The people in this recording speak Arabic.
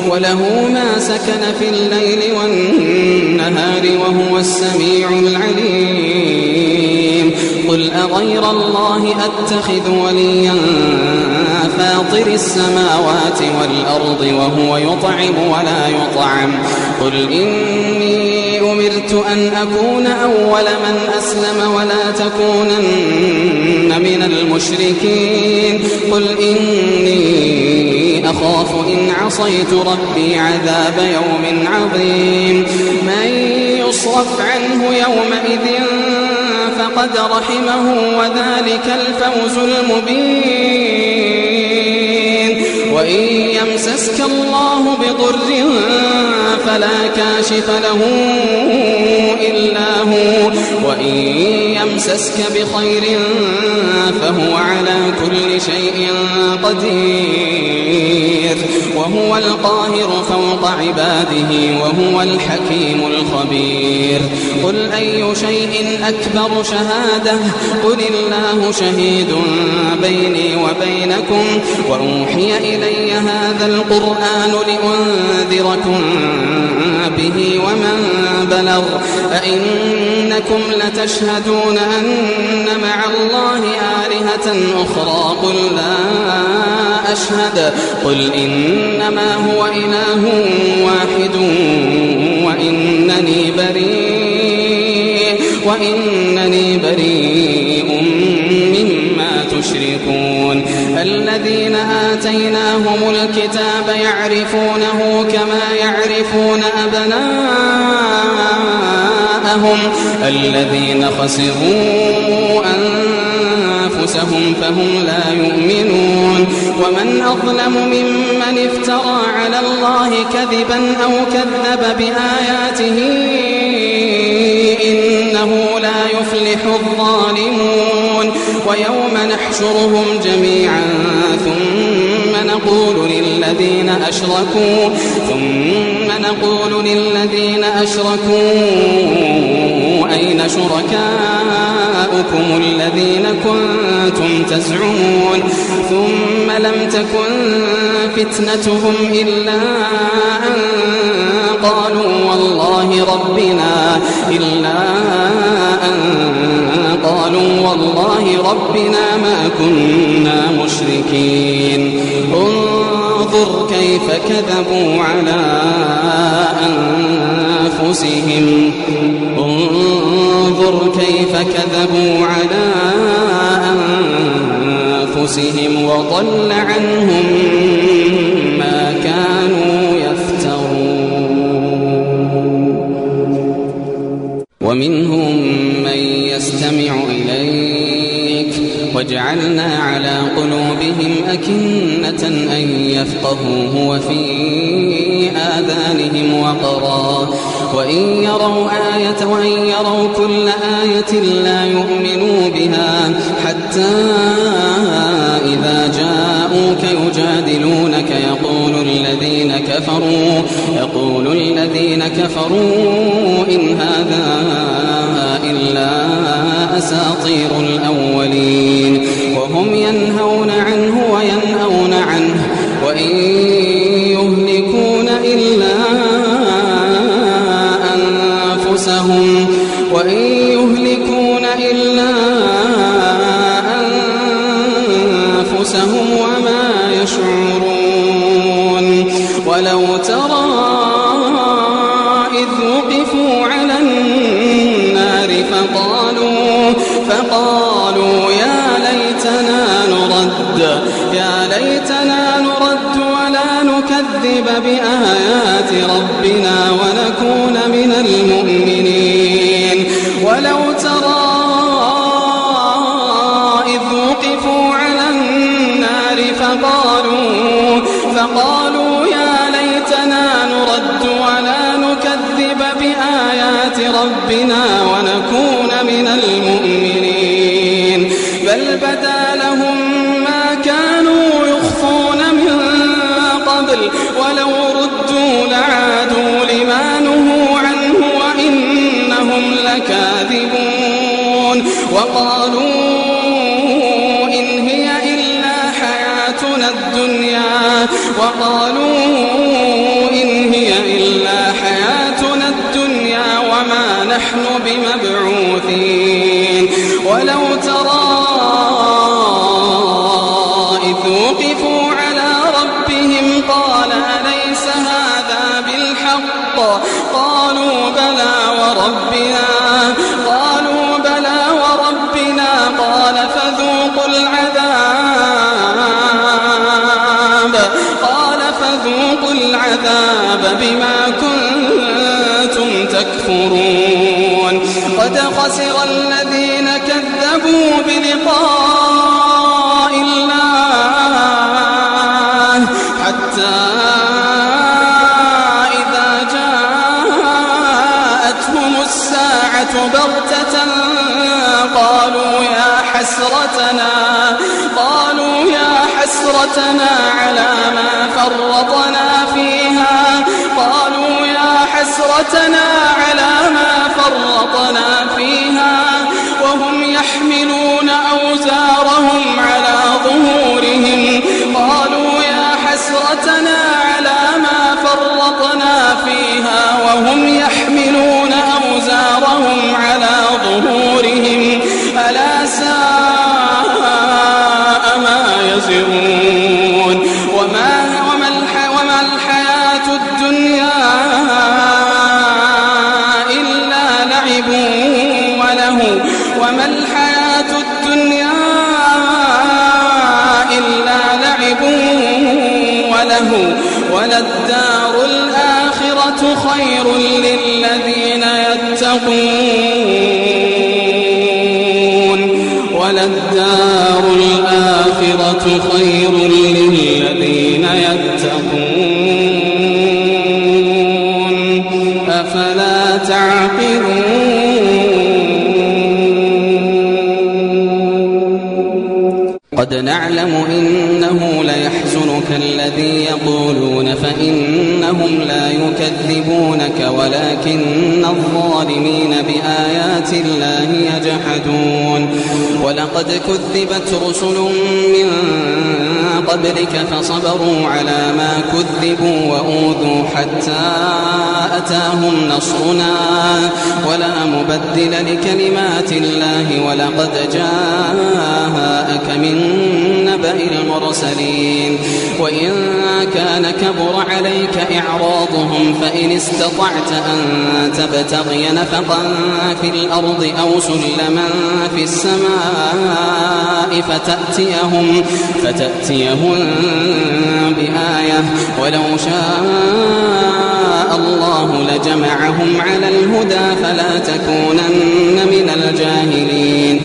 وله ما سكن في الليل والنهار وهو السميع العليم قل أغير الله أتخذ وليا فاطر السماوات والأرض وهو يطعم ولا يطعم قل إني أمرت أن أكون أول من أسلم ولا تكونن من المشركين قل إني أخاف إن عصيت ربي عذاب يوم عظيم من يصرف عنه يومئذ فقد رحمه وذلك الفوز المبين وإن يمسسك الله بضر فلا كاشف له إلا هو وإن يمسسك بخير فهو على كل شيء قدير وهو القاهر فوق عباده وهو الحكيم الخبير قل أي شيء أكبر شهادة قل الله شهيد بيني وبينكم وأوحي إلي هذا القرآن لأنذركم به ومن بلغ أئنكم لتشهدون أن مع الله آلهة أخرى قل لا أشهد قل إنما هو إله واحد وإنني بريء مما تشركون الذين آتيناهم الكتاب يعرفونه كما يعرفون أبناءهم الذين خسروا أنفسهم فهم لا يؤمنون ومن أظلم ممن افترى على الله كذبا أو كذب بآياته إنه لا يفلح الظالمون ويوم نحشرهم جميعا ثم نقول للذين أشركوا أين شركاؤكم الذين كنتم تزعمون ثم لم تكن فتنتهم إلا أن قالوا والله ربنا ما كنا مشركين انظر كيف كذبوا على أنفسهم وضل عنهم ما كانوا يفترون ومنهم من يستمع إليك وجعلنا على قلوبهم أكنة أن يفقهوه وفي آذانهم وقرا وإن يروا كل آية لا يؤمنوا بها حتى إذا جاءوك يجادلونك يقول الذين كفروا إن هذا إلا أساطير الأولين وهم ينهون عنه وينأون عنه وإن يهلكون إلا أنفسهم وما يشعرون ولو ترى إذ وقفوا على النار فقالوا يا ليتنا نرد ولا نكذب بآيات ربنا ونكون من المؤمنين ولو ترى إذ وقفوا على النار فقالوا يا ليتنا نرد ولا نكذب بآيات ربنا ونكون من المؤمنين بل بدا لهم ما كانوا يخفون من قبل ولو ردوا لعادوا لما نهوا عنه وإنهم لكاذبون وقالوا إن هي إلا حياتنا الدنيا بالحق قالوا بلى وربنا قال فذوقوا العذاب بما كنتم تكفرون قد خسر الذين كذبوا بلقاء الله حتى إذا جاءتهم الساعة بغتة قالوا يا حسرتنا على ما فرطنا فيها وهم يحملون أوزارهم على ظهورهم ألا ساء ما يزرون وما الحياة الدنيا إلا لعب وله وللدار الآخرة خير للذين يتقون أفلا تعقلون قد نعلم إنه ليحزنك الذي يقولون فإنهم لا يكذبونك ولكن الظالمين بآيات الله يجحدون ولقد كذبت رسل من قبلك فصبروا على ما كذبوا وأوذوا حتى أتاهم نصرنا ولا مبدل لكلمات الله ولقد جاءك من نبأ المرسلين وإن كان كبر عليك إعراضهم فإن استطعت أن تبتغي نفقا في الأرض أو سلما في السماء فتأتيهم بآية ولو شاء الله لجمعهم على الهدى فلا تكونن من الجاهلين